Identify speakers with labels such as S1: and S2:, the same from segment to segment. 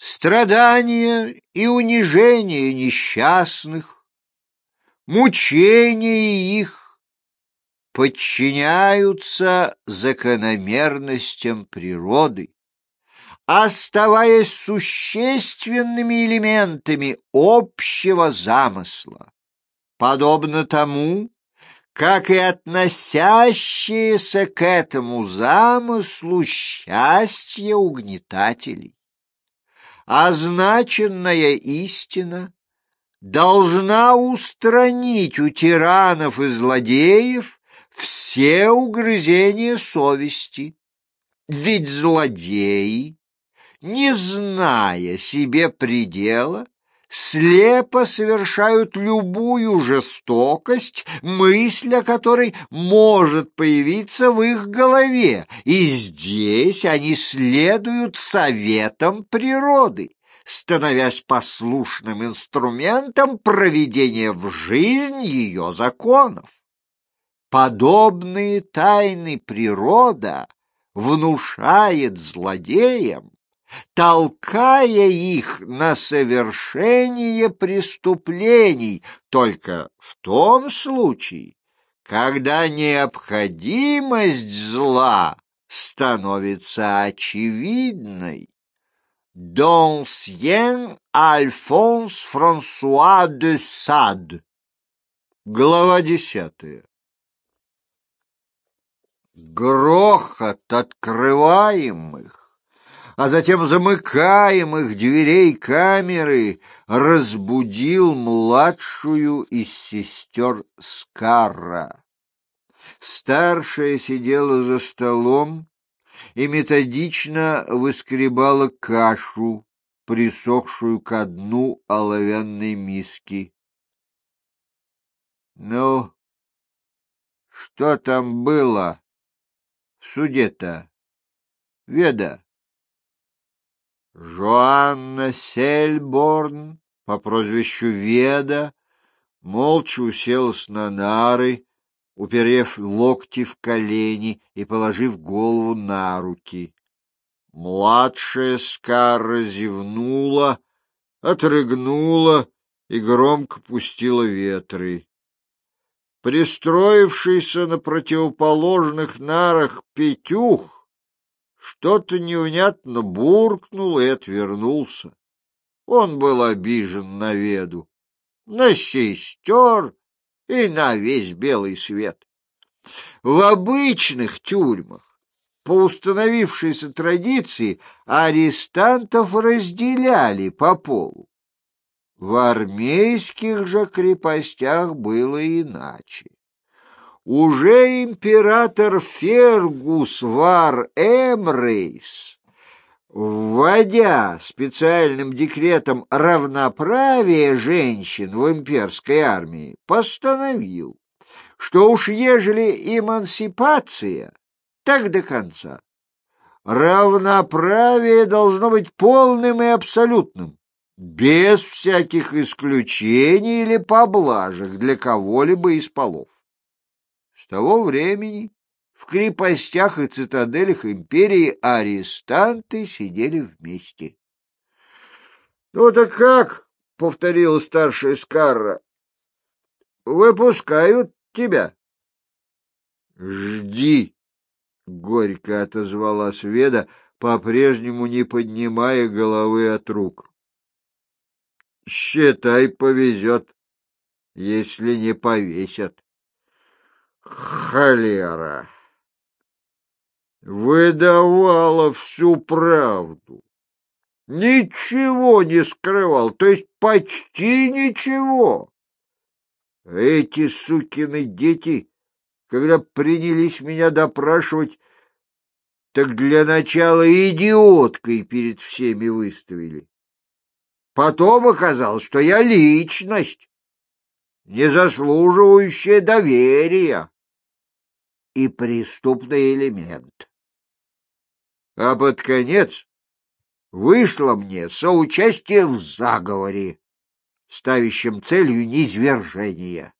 S1: страдания и унижения несчастных, мучения их подчиняются закономерностям природы, оставаясь существенными элементами общего замысла, подобно тому, как и относящееся к этому замыслу счастье угнетателей. Означенная истина должна устранить у тиранов и злодеев все угрызения совести, ведь злодеи, не зная себе предела, слепо совершают любую жестокость, мысль о которой может появиться в их голове, и здесь они следуют советам природы, становясь послушным инструментом проведения в жизнь ее законов. Подобные тайны природа внушает злодеям, толкая их на совершение преступлений только в том случае, когда необходимость зла становится очевидной. Д'Ансьен Альфонс Франсуа де Сад. Глава 10. Грохот открываемых, а затем замыкаемых дверей камеры разбудил младшую из сестер Скарра. Старшая сидела за столом и методично выскребала кашу, присохшую ко дну оловянной миски. — Ну, что там было в суде-то, Веда? Жоанна Сельборн по прозвищу Веда молча уселась на нары, уперев локти в колени и положив голову на руки. Младшая Скарра зевнула, отрыгнула и громко пустила ветры. Пристроившийся на противоположных нарах Петюх что-то невнятно буркнул и отвернулся. Он был обижен на Веду, на сестер и на весь белый свет. В обычных тюрьмах, по установившейся традиции, арестантов разделяли по полу. В армейских же крепостях было иначе. Уже император Фергус Вар Эмрейс, вводя специальным декретом равноправие женщин в имперской армии, постановил, что уж ежели эмансипация, так до конца. Равноправие должно быть полным и абсолютным, без всяких исключений или поблажек для кого-либо из полов. С того времени в крепостях и цитаделях империи арестанты сидели вместе. — Ну так как? — повторила старшая Скарра. — Выпускают тебя. — Жди, — горько отозвалась Веда, по-прежнему не поднимая головы от рук. — Считай, повезет, если не повесят. Холера! Выдавала всю правду. Ничего не скрывал, то есть почти ничего. Эти сукины дети, когда принялись меня допрашивать, так для начала идиоткой перед всеми выставили. Потом оказалось, что я личность, не заслуживающая доверия и преступный элемент. А под конец вышло мне соучастие в заговоре, ставящем целью низвержение.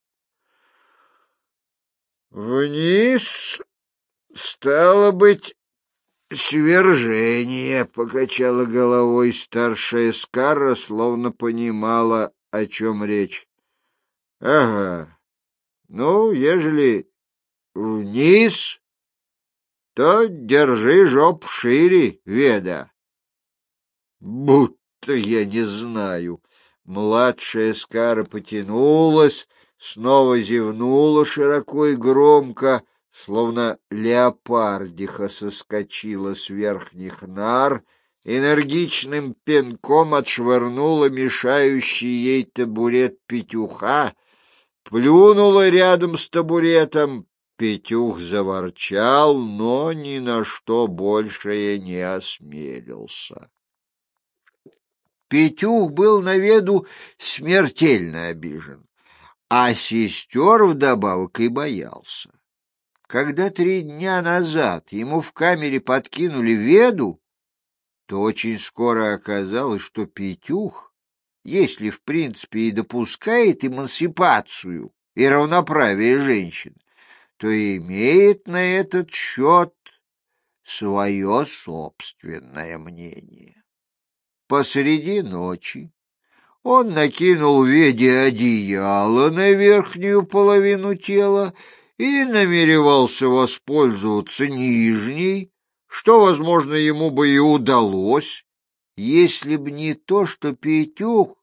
S1: Вниз, стало быть, свержение, — покачала головой старшая Скарра, словно понимала, о чем речь. — Ага, ну, ежели вниз, то держи жоп шире, Веда. Будто я не знаю. Младшая Скара потянулась, снова зевнула широко и громко, словно леопардиха соскочила с верхних нар, энергичным пинком отшвырнула мешающий ей табурет Петюха, плюнула рядом с табуретом. Петюх заворчал, но ни на что большее не осмелился. Петюх был на Веду смертельно обижен, а сестер вдобавок и боялся. Когда 3 дня назад ему в камере подкинули Веду, то очень скоро оказалось, что Петюх, если в принципе и допускает эмансипацию и равноправие женщин, то имеет на этот счет свое собственное мнение. Посреди ночи он накинул Веде одеяло на верхнюю половину тела и намеревался воспользоваться нижней, что, возможно, ему бы и удалось, если б не то, что Петюх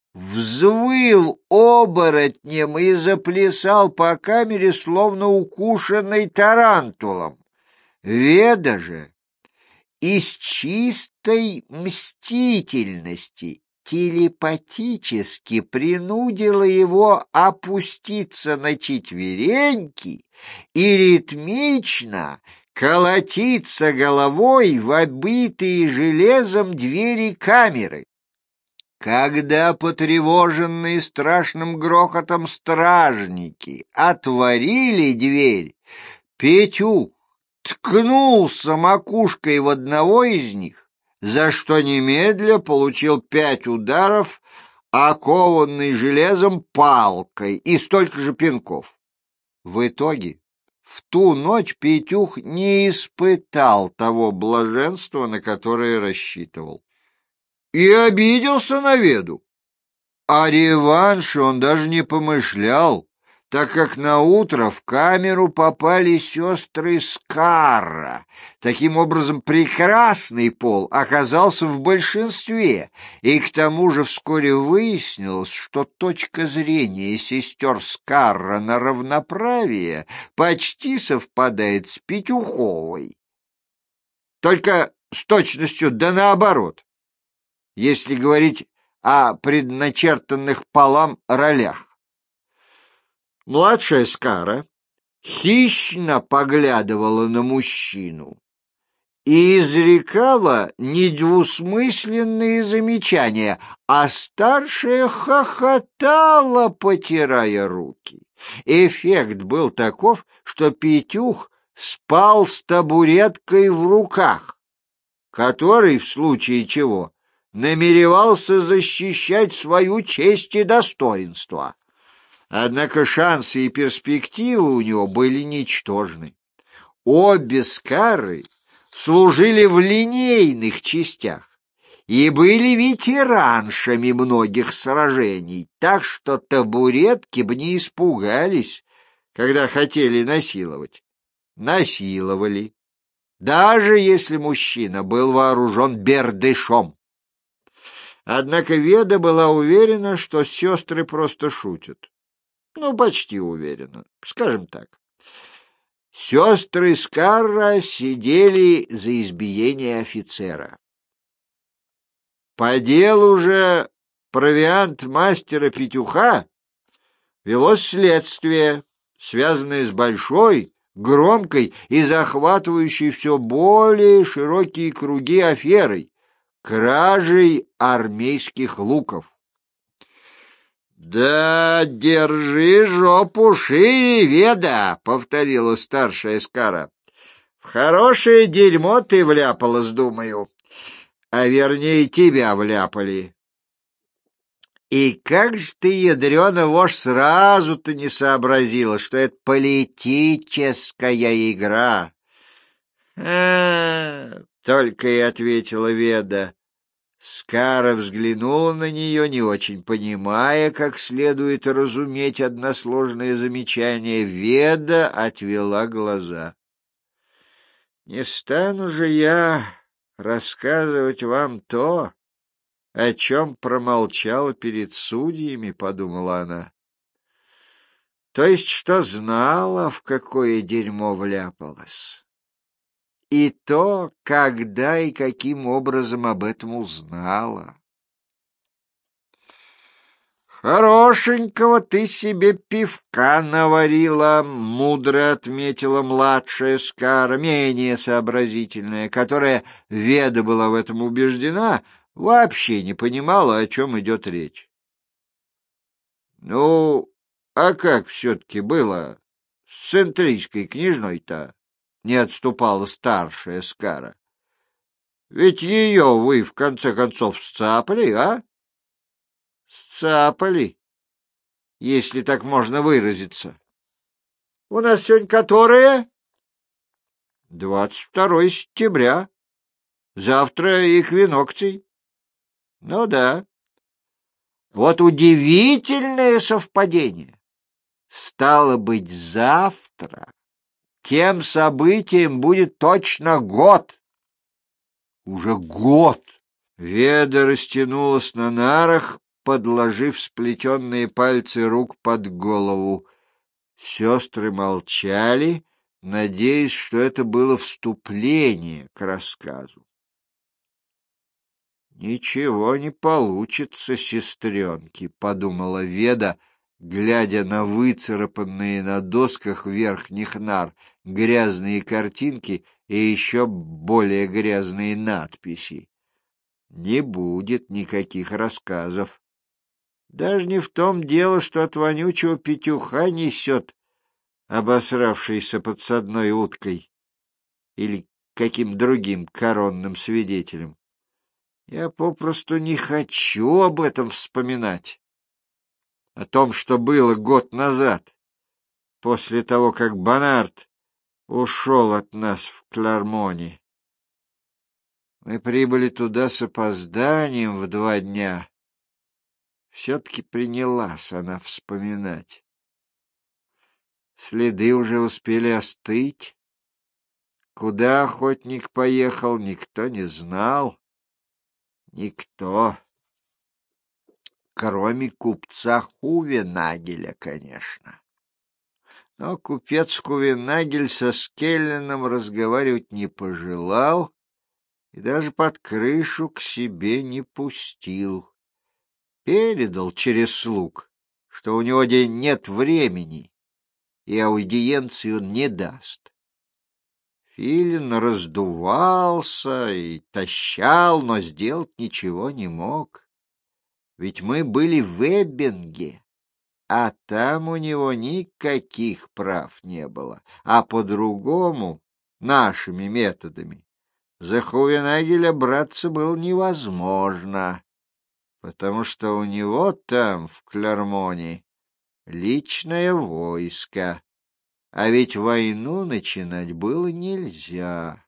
S1: взвыл оборотнем и заплясал по камере, словно укушенный тарантулом. Веда же из чистой мстительности телепатически принудила его опуститься на четвереньки и ритмично колотиться головой в обитые железом двери камеры. Когда потревоженные страшным грохотом стражники отворили дверь, Петюх ткнулся макушкой в одного из них, за что немедля получил 5 ударов, окованный железом палкой, и столько же пинков. В итоге в ту ночь Петюх не испытал того блаженства, на которое рассчитывал, и обиделся на Веду. О реванше он даже не помышлял, так как наутро в камеру попали сестры Скарра. Таким образом, прекрасный пол оказался в большинстве, и к тому же вскоре выяснилось, что точка зрения сестер Скарра на равноправие почти совпадает с Петюховой. Только с точностью да наоборот, если говорить о предначертанных полам ролях. Младшая Скара хищно поглядывала на мужчину и изрекала недвусмысленные замечания, а старшая хохотала, потирая руки. Эффект был таков, что Петюх спал с табуреткой в руках, который, в случае чего, намеревался защищать свою честь и достоинство. Однако шансы и перспективы у него были ничтожны. Обе Скарры служили в линейных частях и были ветераншами многих сражений, так что табуретки бы не испугались, когда хотели насиловать. Насиловали, даже если мужчина был вооружен бердышом. Однако Веда была уверена, что сестры просто шутят. Ну, почти уверена, скажем так. Сестры Скарра сидели за избиение офицера. По делу же провиант мастера Петюха велось следствие, связанное с большой, громкой и захватывающей все более широкие круги аферой — кражей армейских луков. «Да держи жопу шире, Веда!» — повторила старшая Скара. «В хорошее дерьмо ты вляпалась, думаю, а вернее тебя вляпали. И как же ты, ядрёна вошь, сразу-то не сообразила, что это политическая игра? Только и ответила Веда. Скара взглянула на нее, не очень понимая, как следует разуметь односложное замечание. Веда отвела глаза. «Не стану же я рассказывать вам то, о чем промолчала перед судьями», — подумала она. «То есть, что знала, в какое дерьмо вляпалась, и то, когда и каким образом об этом узнала». «Хорошенького ты себе пивка наварила», — мудро отметила младшая Скара, менее сообразительная, которая, Веда была в этом убеждена, вообще не понимала, о чем идет речь. «Ну, а как все-таки было с центрийской княжной-то?» — не отступала старшая Скара. «Ведь ее вы, в конце концов, сцапали, а?» «Сцапали, если так можно выразиться. У нас сегодня которое? 22 сентября. Завтра эквинокций. Ну да. Вот удивительное совпадение. Стало быть, завтра тем событием будет точно год. Уже год. Веда растянулась на нарах, подложив сплетенные пальцы рук под голову. Сестры молчали, надеясь, что это было вступление к рассказу. «Ничего не получится, сестренки», — подумала Веда, глядя на выцарапанные на досках верхних нар грязные картинки и еще более грязные надписи. «Не будет никаких рассказов. Даже не в том дело, что от вонючего петуха несет обосравшийся подсадной уткой или каким другим коронным свидетелем. Я попросту не хочу об этом вспоминать, о том, что было год назад, после того, как Бонарт ушел от нас в Клармоне. Мы прибыли туда с опозданием в 2 дня. Все-таки принялась она вспоминать. Следы уже успели остыть. Куда охотник поехал, никто не знал. Никто. Кроме купца Хувенагеля, конечно. Но купец Хувенагель со Скелленом разговаривать не пожелал и даже под крышу к себе не пустил. Передал через слуг, что у него нет времени, и аудиенции он не даст. Филин раздувался и тащал, но сделать ничего не мог. Ведь мы были в Эббинге, а там у него никаких прав не было. А по-другому, нашими методами, за Хувенагеля браться было невозможно, потому что у него там, в Клермоне, личное войско. А ведь войну начинать было нельзя.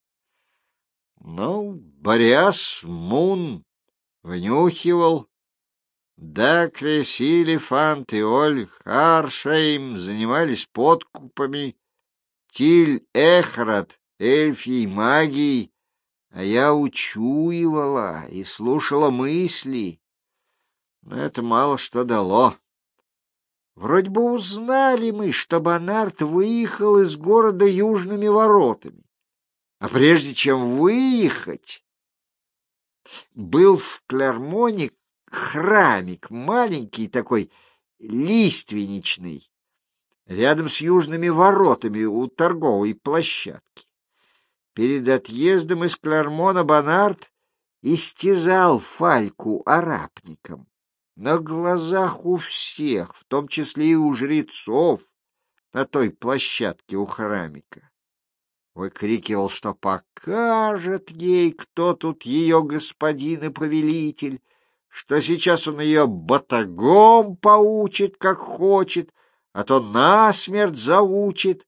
S1: Ну, Бориас Мун внюхивал. Да, Кресилифант и Оль Харшейм занимались подкупами. Тиль Эхрат эльфьей магией, а я учуивала и слушала мысли. Но это мало что дало. Вроде бы узнали мы, что Бонарт выехал из города южными воротами. А прежде чем выехать, был в Клермоне храмик, маленький такой, лиственничный, рядом с южными воротами у торговой площадки. Перед отъездом из Клермона Бонарт истязал Фальку арапником. На глазах у всех, в том числе и у жрецов, на той площадке у храмика. Выкрикивал, что покажет ей, кто тут ее господин и повелитель, что сейчас он ее батагом поучит, как хочет, а то насмерть заучит,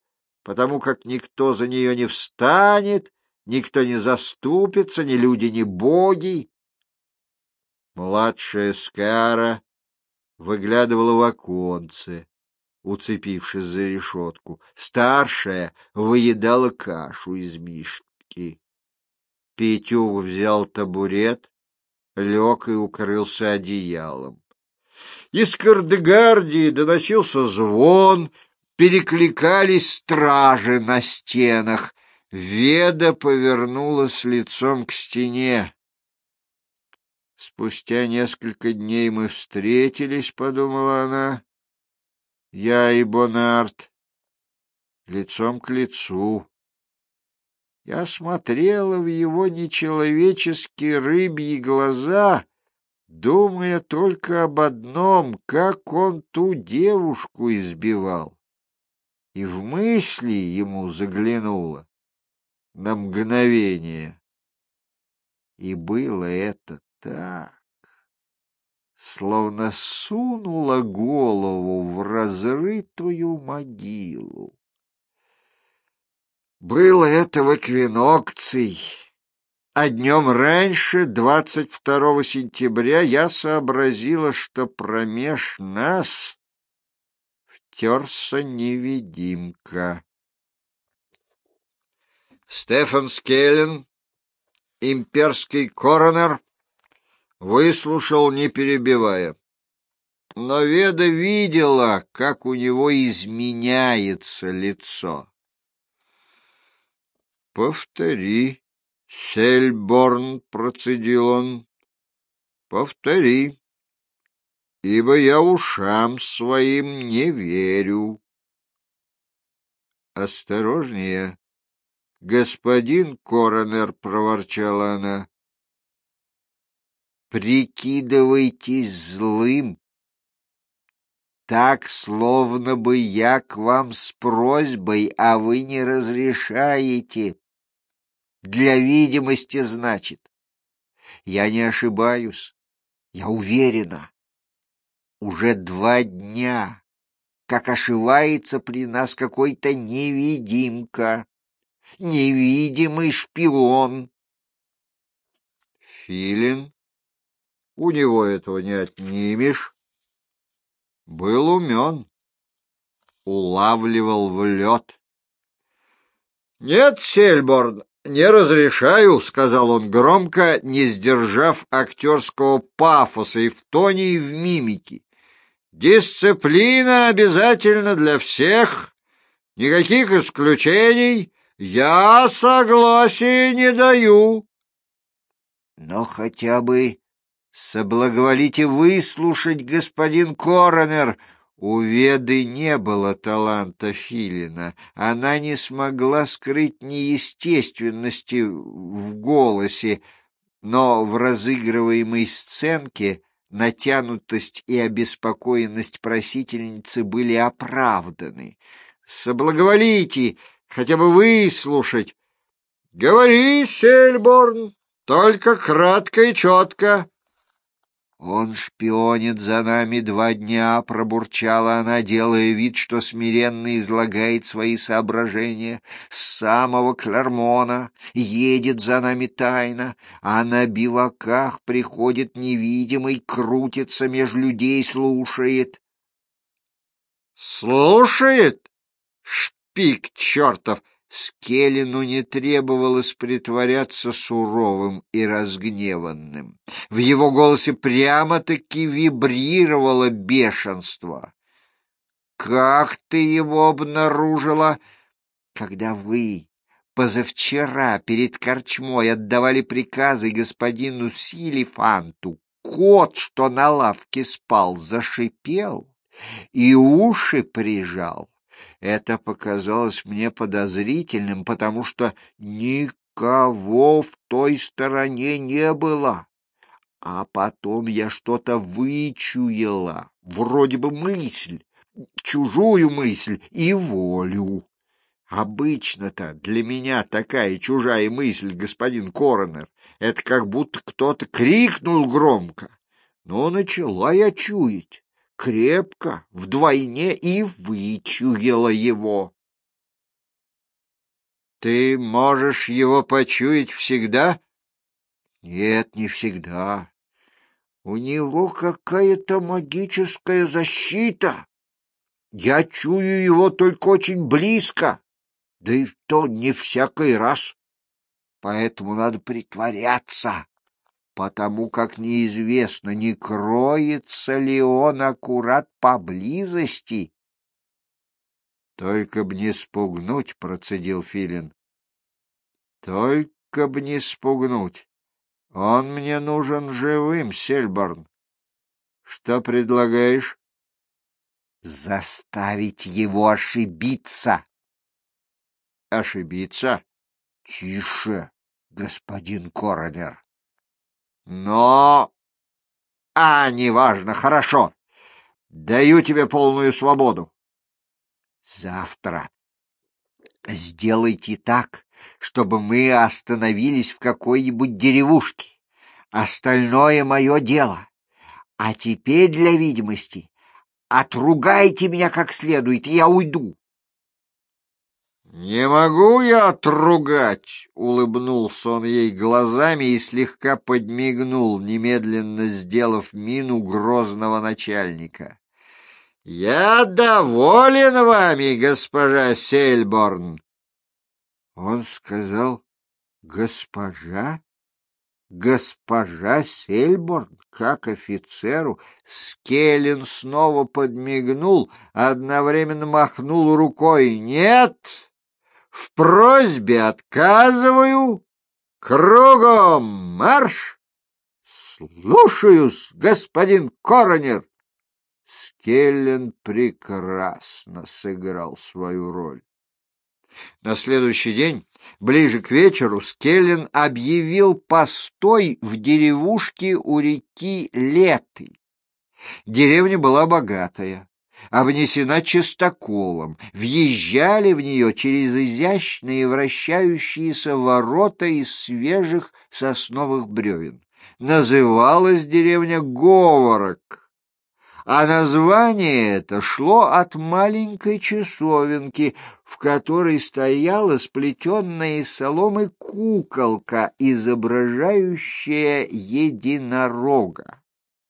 S1: потому как никто за нее не встанет, никто не заступится, ни люди, ни боги. Младшая Скара выглядывала в оконце, уцепившись за решетку. Старшая выедала кашу из миски. Петюх взял табурет, лег и укрылся одеялом. Из Кардегардии доносился звон, перекликались стражи на стенах. Веда повернулась лицом к стене. «Спустя несколько дней мы встретились», — подумала она, — «я и Бонарт, лицом к лицу». Я смотрела в его нечеловеческие рыбьи глаза, думая только об одном, как он ту девушку избивал. И в мысли ему заглянуло на мгновение. И было это так, словно сунула голову в разрытую могилу. Было это в эквинокций, а днем раньше, 22 сентября, я сообразила, что промеж нас втерся невидимка. Стефан Скеллен, имперский коронер, выслушал, не перебивая. Но Веда видела, как у него изменяется лицо. «Повтори, Сельборн», — процедил он, — «повтори, ибо я ушам своим не верю». «Осторожнее, господин коронер», — проворчала она. «Прикидывайтесь злым, так, словно бы я к вам с просьбой, а вы не разрешаете. Для видимости, значит. Я не ошибаюсь, я уверена. Уже 2 дня, как ошивается при нас какой-то невидимка, невидимый шпион». Филин, у него этого не отнимешь, был умен, улавливал в лед. «Нет, Сельборн, не разрешаю», — сказал он громко, не сдержав актерского пафоса и в тоне, и в мимике. «Дисциплина обязательна для всех, никаких исключений. Я согласия не даю». «Но хотя бы соблаговолите выслушать, господин коронер». У Веды не было таланта Филина. Она не смогла скрыть неестественности в голосе, но в разыгрываемой сценке натянутость и обеспокоенность просительницы были оправданы. «Соблаговолите хотя бы выслушать». «Говори, Сельборн, только кратко и четко». «Он шпионит за нами 2 дня», — пробурчала она, делая вид, что смиренно излагает свои соображения. «С самого Клермона едет за нами тайно, а на биваках приходит невидимый, крутится меж людей, слушает». «Слушает? Шпик чертов!» Скеллину не требовалось притворяться суровым и разгневанным. В его голосе прямо-таки вибрировало бешенство. «Как ты его обнаружила?» «Когда вы позавчера перед корчмой отдавали приказы господину Силифанту, кот, что на лавке спал, зашипел и уши прижал. Это показалось мне подозрительным, потому что никого в той стороне не было. А потом я что-то вычуяла, вроде бы мысль, чужую мысль и волю. Обычно-то для меня такая чужая мысль, господин коронер, это как будто кто-то крикнул громко. Но начала я чуять. Крепко, вдвойне, и вычуяла его. Ты можешь его почуять всегда? Нет, не всегда. У него какая-то магическая защита. Я чую его только очень близко, да и то не всякий раз. Поэтому надо притворяться, потому как неизвестно, не кроется ли он аккурат поблизости. Только б не спугнуть, процедил Филин. Только б не спугнуть. Он мне нужен живым, Сельборн. Что предлагаешь? Заставить его ошибиться. Ошибиться? Тише, господин коронер. Но... неважно, хорошо. Даю тебе полную свободу. Завтра сделайте так, чтобы мы остановились в какой-нибудь деревушке. Остальное мое дело. А теперь для видимости отругайте меня как следует, и я уйду. «Не могу я отругать!» — улыбнулся он ей глазами и слегка подмигнул, немедленно сделав мину грозного начальника. «Я доволен вами, госпожа Сельборн!» Он сказал: «Госпожа? Госпожа Сельборн?» Как офицеру. Скеллен снова подмигнул, одновременно махнул рукой. «Нет! В просьбе отказываю! Кругом марш!» «Слушаюсь, господин коронер!» Скеллен прекрасно сыграл свою роль. На следующий день, ближе к вечеру, Скеллен объявил постой в деревушке у реки Леты. Деревня была богатая, обнесена чистоколом, въезжали в нее через изящные вращающиеся ворота из свежих сосновых бревен. Называлась деревня Говорок. А название это шло от маленькой часовенки, в которой стояла сплетенная из соломы куколка, изображающая единорога.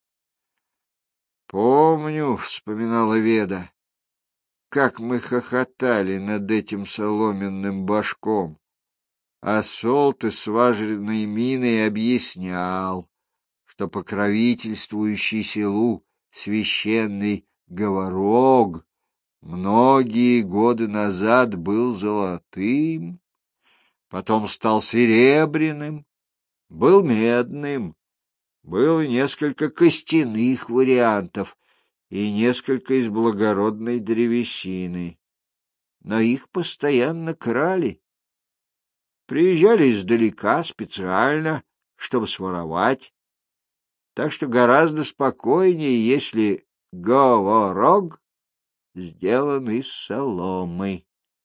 S1: «Помню», — вспоминала Веда, — «как мы хохотали над этим соломенным башком, а Солты с важной миной объяснял, что покровительствующий селу священный Говорог многие годы назад был золотым, потом стал серебряным, был медным, было несколько костяных вариантов и несколько из благородной древесины, но их постоянно крали. Приезжали издалека специально, чтобы своровать. Так что гораздо спокойнее, если Говорог сделан из соломы.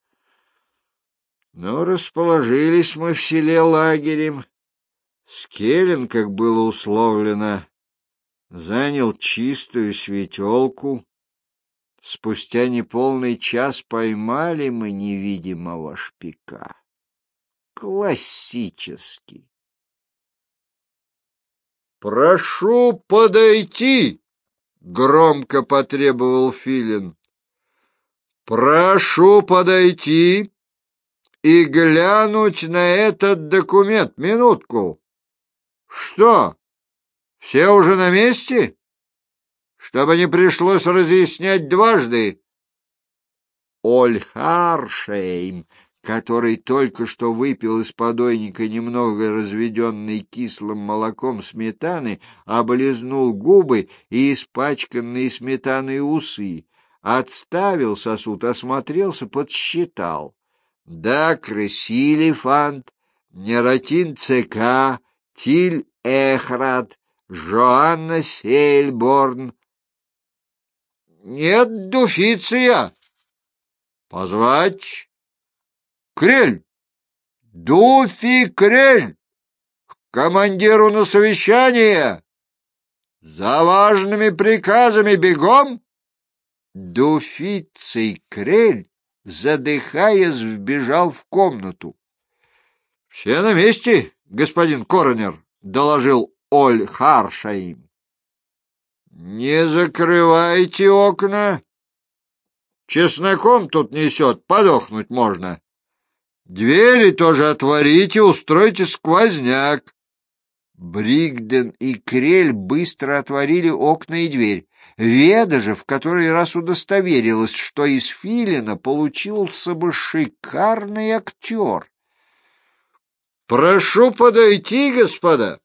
S1: Но расположились мы в селе лагерем. Скеллен, как было условлено, занял чистую светелку. Спустя неполный час поймали мы невидимого шпика. Классический. «Прошу подойти!» — громко потребовал Филин. «Прошу подойти и глянуть на этот документ. Минутку. Что, все уже на месте? Чтобы не пришлось разъяснять дважды». Ольхаршейм, который только что выпил из подойника немного разведенной кислым молоком сметаны, облизнул губы и испачканные сметаной усы, отставил сосуд, осмотрелся, подсчитал. Дакры Силифант, Нератин ЦК, Тиль Эхрат, Жоанна Сельборн. Нет, Дуфиция. Позвать? Крель! Дуфи Крель! К командиру на совещание! За важными приказами бегом! Дуфиций Крель задыхаясь, вбежал в комнату. — Все на месте, господин коронер, — доложил Оль Харшайм. — Не закрывайте окна. Чесноком тут несет, подохнуть можно. Двери тоже отворите, устройте сквозняк. Бригден и Крель быстро отворили окна и дверь. Веда же в который раз удостоверилась, что из Филина получился бы шикарный актер. «Прошу подойти, господа.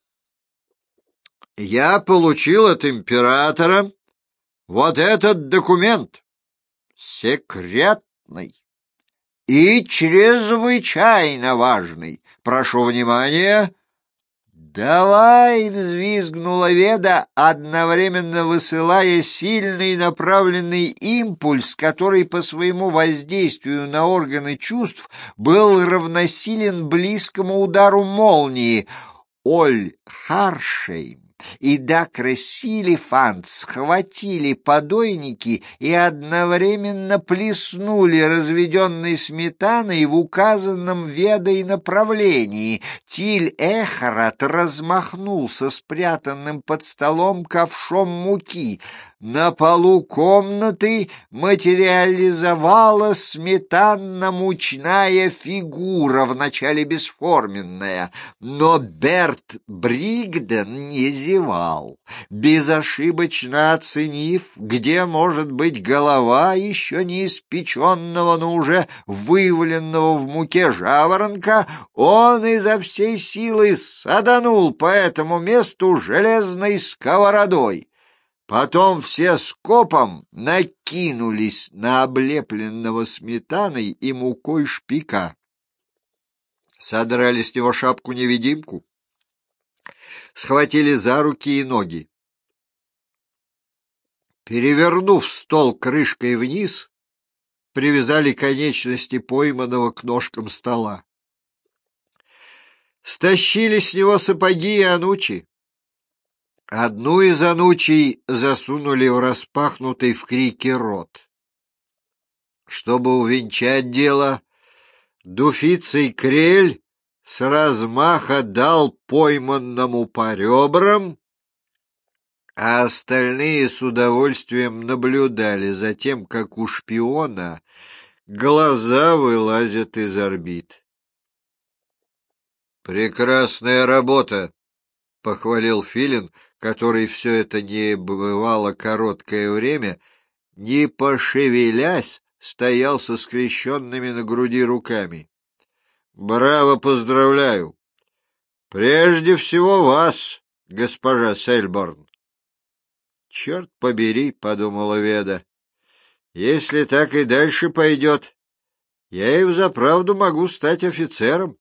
S1: Я получил от императора вот этот документ, секретный и чрезвычайно важный. Прошу внимания». «Давай!» — взвизгнула Веда, одновременно высылая сильный направленный импульс, который по своему воздействию на органы чувств был равносилен близкому удару молнии. Оль Харшейм и Дакра Силифант схватили подойники и одновременно плеснули разведенной сметаной в указанном Ведой направлении. Тиль-Эхарат размахнулся спрятанным под столом ковшом муки. На полу комнаты материализовалась сметанно-мучная фигура, вначале бесформенная, но Берт Бригден не зевал, безошибочно оценив, где может быть голова еще не испеченного, но уже вываленного в муке жаворонка. Он изо всей силы саданул по этому месту железной сковородой. Потом все скопом накинулись на облепленного сметаной и мукой шпика. Содрали с него шапку-невидимку, схватили за руки и ноги. Перевернув стол крышкой вниз, привязали конечности пойманного к ножкам стола. Стащили с него сапоги и анучи. Одну из анучей засунули в распахнутый в крике рот. Чтобы увенчать дело, Дуфиций Крель с размаха дал пойманному по ребрам, а остальные с удовольствием наблюдали за тем, как у шпиона глаза вылазят из орбит. «Прекрасная работа!» — похвалил Филин, который все это небывало короткое время, не пошевелясь, стоял со скрещенными на груди руками. «Браво, поздравляю! Прежде всего вас, госпожа Сельборн!» «Черт побери!» — подумала Веда. «Если так и дальше пойдет, я и взаправду могу стать офицером».